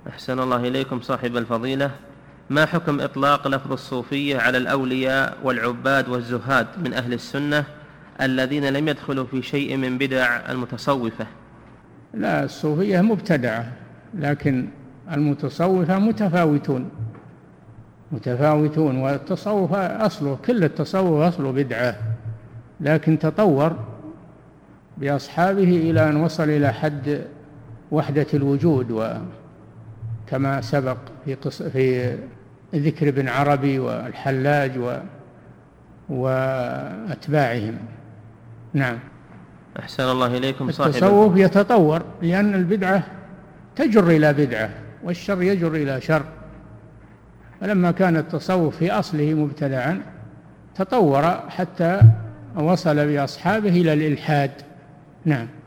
أحسن الله إليكم صاحب الفضيلة، ما حكم إطلاق لفظ الصوفية على الأولياء والعباد والزهاد من أهل السنة الذين لم يدخلوا في شيء من بدع المتصوفة؟ لا، الصوفية مبتدعة، لكن المتصوفة متفاوتون، والتصوف أصله، كل التصوف أصله بدعة، لكن تطور بأصحابه إلى أن وصل إلى حد وحدة الوجود، وكما سبق في ذكر ابن عربي والحلاج وأتباعهم. نعم. أحسن الله إليكم التصوف يتطور، لأن البدعة تجر إلى بدعة والشر يجر إلى شر، فلما كان التصوف في أصله مبتدعا تطور حتى وصل بأصحابه إلى الإلحاد. نعم.